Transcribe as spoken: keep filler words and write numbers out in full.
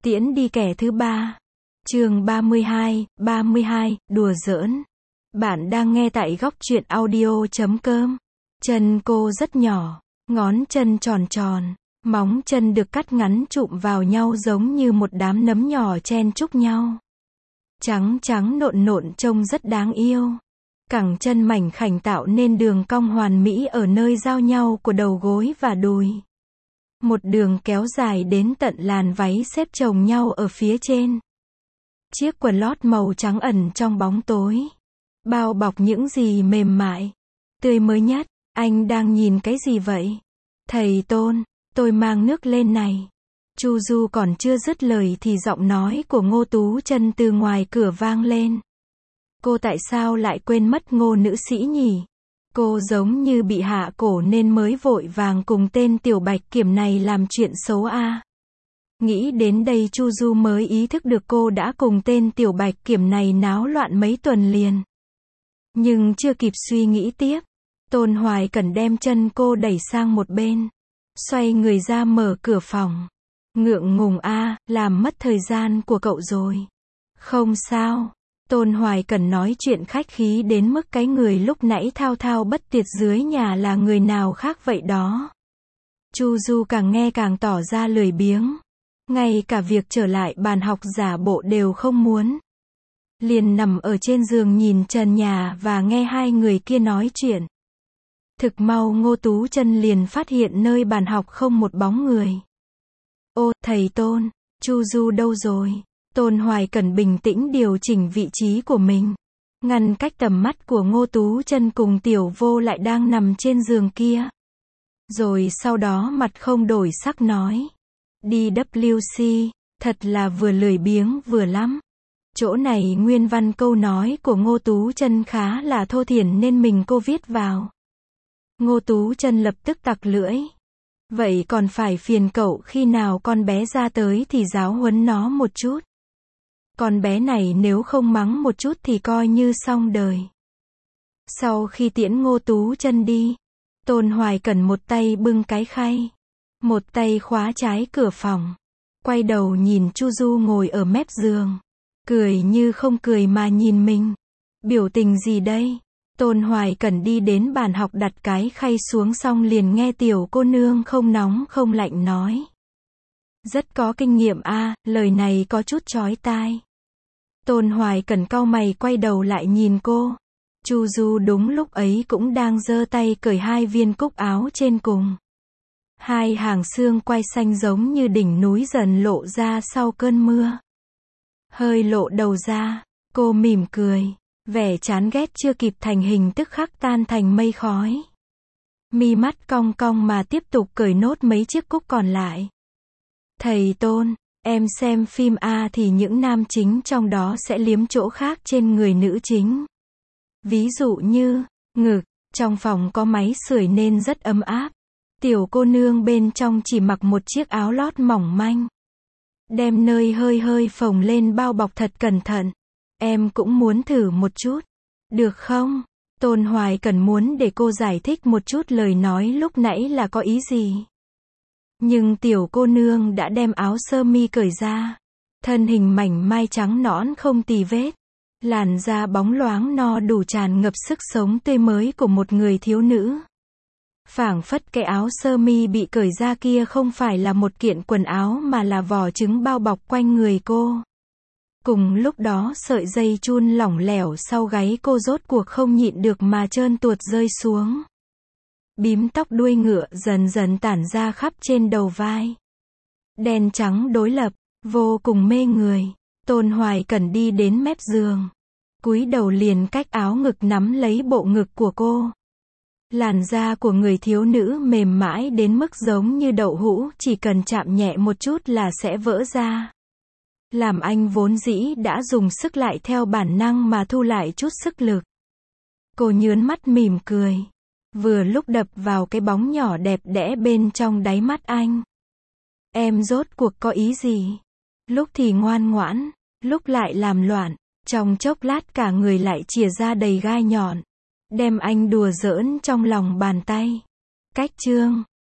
Tiễn đi kẻ thứ ba. Chương ba mươi hai, ba mươi hai, đùa giỡn. Bạn đang nghe tại góc truyện audio chấm com. Chân cô rất nhỏ, ngón chân tròn tròn, móng chân được cắt ngắn chụm vào nhau giống như một đám nấm nhỏ chen chúc nhau. Trắng trắng nộn nộn trông rất đáng yêu. Cẳng chân mảnh khảnh tạo nên đường cong hoàn mỹ ở nơi giao nhau của đầu gối và đùi. Một đường kéo dài đến tận làn váy xếp chồng nhau ở phía trên. Chiếc quần lót màu trắng ẩn trong bóng tối, bao bọc những gì mềm mại, tươi mới nhất. Anh đang nhìn cái gì vậy? Thầy Tôn, tôi mang nước lên này. Chu Du còn chưa dứt lời thì giọng nói của Ngô Tú Chân từ ngoài cửa vang lên. Cô tại sao lại quên mất Ngô nữ sĩ nhỉ? Cô giống như bị hạ cổ nên mới vội vàng cùng tên tiểu bạch kiểm này làm chuyện xấu a. Nghĩ đến đây Chu Du mới ý thức được cô đã cùng tên tiểu bạch kiểm này náo loạn mấy tuần liền. Nhưng chưa kịp suy nghĩ tiếp, Tôn Hoài Cẩn đem chân cô đẩy sang một bên, xoay người ra mở cửa phòng. Ngượng ngùng a, làm mất thời gian của cậu rồi. Không sao. Tôn Hoài Cẩn nói chuyện khách khí đến mức cái người lúc nãy thao thao bất tuyệt dưới nhà là người nào khác vậy đó. Chu Du càng nghe càng tỏ ra lười biếng. Ngay cả việc trở lại bàn học giả bộ đều không muốn. Liền nằm ở trên giường nhìn trần nhà và nghe hai người kia nói chuyện. Thực mau Ngô Tú Chân liền phát hiện nơi bàn học không một bóng người. Ô, thầy Tôn, Chu Du đâu rồi? Tôn Hoài Cẩn bình tĩnh điều chỉnh vị trí của mình, ngăn cách tầm mắt của Ngô Tú Chân cùng Tiểu Vô lại đang nằm trên giường kia. Rồi sau đó mặt không đổi sắc nói. đê vê xê, thật là vừa lười biếng vừa lắm. Chỗ này nguyên văn câu nói của Ngô Tú Chân khá là thô thiển nên mình cô viết vào. Ngô Tú Chân lập tức tặc lưỡi. Vậy còn phải phiền cậu khi nào con bé ra tới thì giáo huấn nó một chút. Con bé này nếu không mắng một chút thì coi như xong đời. Sau khi tiễn Ngô Tú Chân đi, Tôn Hoài Cẩn một tay bưng cái khay, một tay khóa trái cửa phòng, quay đầu nhìn Chu Du ngồi ở mép giường, cười như không cười mà nhìn mình. Biểu tình gì đây? Tôn Hoài Cẩn đi đến bàn học đặt cái khay xuống xong liền nghe tiểu cô nương không nóng không lạnh nói. Rất có kinh nghiệm a, lời này có chút chói tai. Tôn Hoài Cẩn cau mày quay đầu lại nhìn cô. Chu Du đúng lúc ấy cũng đang giơ tay cởi hai viên cúc áo trên cùng. Hai hàng xương quai xanh giống như đỉnh núi dần lộ ra sau cơn mưa. Hơi lộ đầu ra, cô mỉm cười, vẻ chán ghét chưa kịp thành hình tức khắc tan thành mây khói. Mi mắt cong cong mà tiếp tục cởi nốt mấy chiếc cúc còn lại. Thầy Tôn, em xem phim A thì những nam chính trong đó sẽ liếm chỗ khác trên người nữ chính. Ví dụ như, ngực, trong phòng có máy sưởi nên rất ấm áp. Tiểu cô nương bên trong chỉ mặc một chiếc áo lót mỏng manh. Đem nơi hơi hơi phồng lên bao bọc thật cẩn thận. Em cũng muốn thử một chút. Được không? Tôn Hoài Cẩn muốn để cô giải thích một chút lời nói lúc nãy là có ý gì. Nhưng tiểu cô nương đã đem áo sơ mi cởi ra. Thân hình mảnh mai trắng nõn không tì vết. Làn da bóng loáng no đủ tràn ngập sức sống tươi mới của một người thiếu nữ. Phảng phất cái áo sơ mi bị cởi ra kia không phải là một kiện quần áo mà là vỏ trứng bao bọc quanh người cô. Cùng lúc đó sợi dây chun lỏng lẻo sau gáy cô rốt cuộc không nhịn được mà trơn tuột rơi xuống. Bím tóc đuôi ngựa dần dần tản ra khắp trên đầu vai. Đen trắng đối lập, vô cùng mê người. Tôn Hoài Cẩn đi đến mép giường, cúi đầu liền cách áo ngực nắm lấy bộ ngực của cô. Làn da của người thiếu nữ mềm mãi đến mức giống như đậu hũ, chỉ cần chạm nhẹ một chút là sẽ vỡ ra. Làm anh vốn dĩ đã dùng sức lại theo bản năng mà thu lại chút sức lực. Cô nhướn mắt mỉm cười, vừa lúc đập vào cái bóng nhỏ đẹp đẽ bên trong đáy mắt anh. Em rốt cuộc có ý gì? Lúc thì ngoan ngoãn, lúc lại làm loạn, trong chốc lát cả người lại chìa ra đầy gai nhọn, đem anh đùa giỡn trong lòng bàn tay. Cách chương